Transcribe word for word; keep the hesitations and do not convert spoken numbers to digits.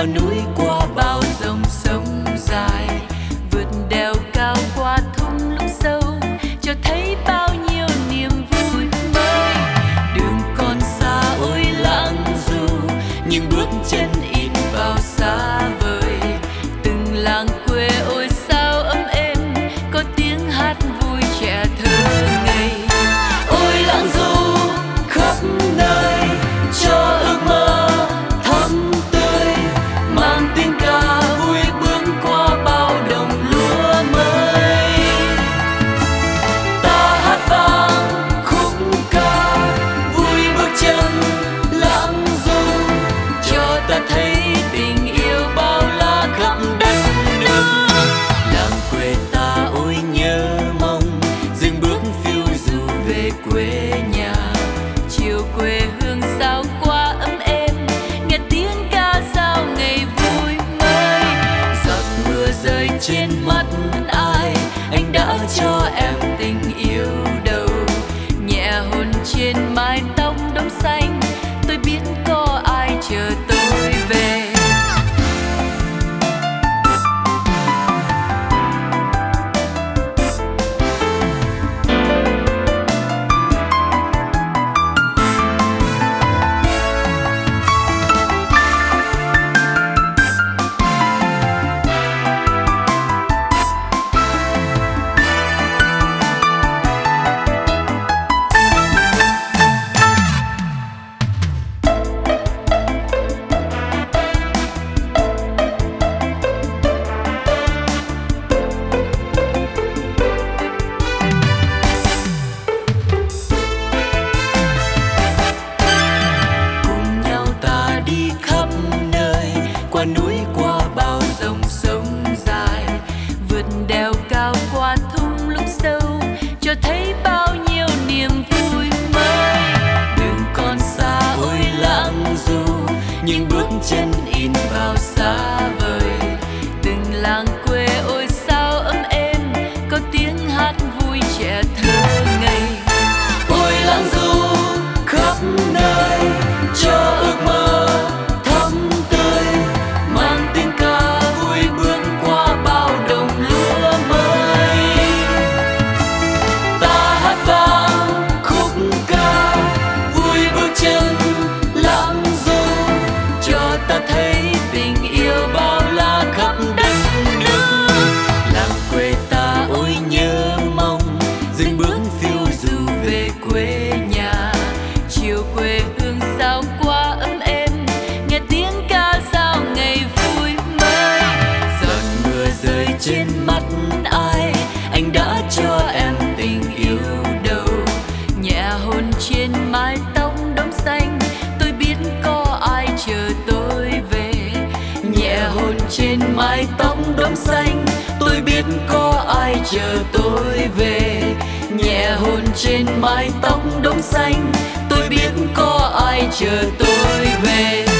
qua núi qua bao dòng sông dài, vượt đèo cao qua thung lũng sâu, cho thấy bao nhiêu niềm vui mới. Đường còn xa ôi lãng du, nhưng bước chân in vào xa vời. Từng làng quê ôi sao ấm êm, có tiếng hát vui trẻ thơ ngây. Ôi lãng du khắp nơi, cho ước mơ thắm tươi, mang tiếng ca vui bước qua bao đồng lúa mới. Ta hát vang khúc ca vui bước chân lãng du, cho ta thấy tình yêu bao la khắp đất nước. Làng quê ta ôi nhớ mong, dừng bước phiêu du về quê nhà. Chiều quê hương sao qua ấm êm, nghe tiếng ca giao ngày vui mới. Giọt mưa rơi trên mắt ai, anh đã cho em tình yêu đầu. Nhẹ hôn trên mái tóc đốm xanh, tôi biết có ai chờ tôi về. Qua núi qua bao dòng sông dài, vượt đèo cao qua thung lũng sâu, cho thấy bao nhiêu niềm vui mới. Đường còn xa ôi lãng du, nhưng bước chân in vào xa vời. Từng làng quê ôi sao ấm êm, có tiếng hát vui trẻ thơ ngây. Ôi lãng du khắp nơi, cho ước mơ trên mắt ai, anh đã cho em tình yêu đầu. Nhẹ hôn trên mái tóc đốm xanh, tôi biết có ai chờ tôi về. Nhẹ hôn trên mái tóc đốm xanh, tôi biết có ai chờ tôi về. Nhẹ hôn trên mái tóc đốm xanh, tôi biết có ai chờ tôi về.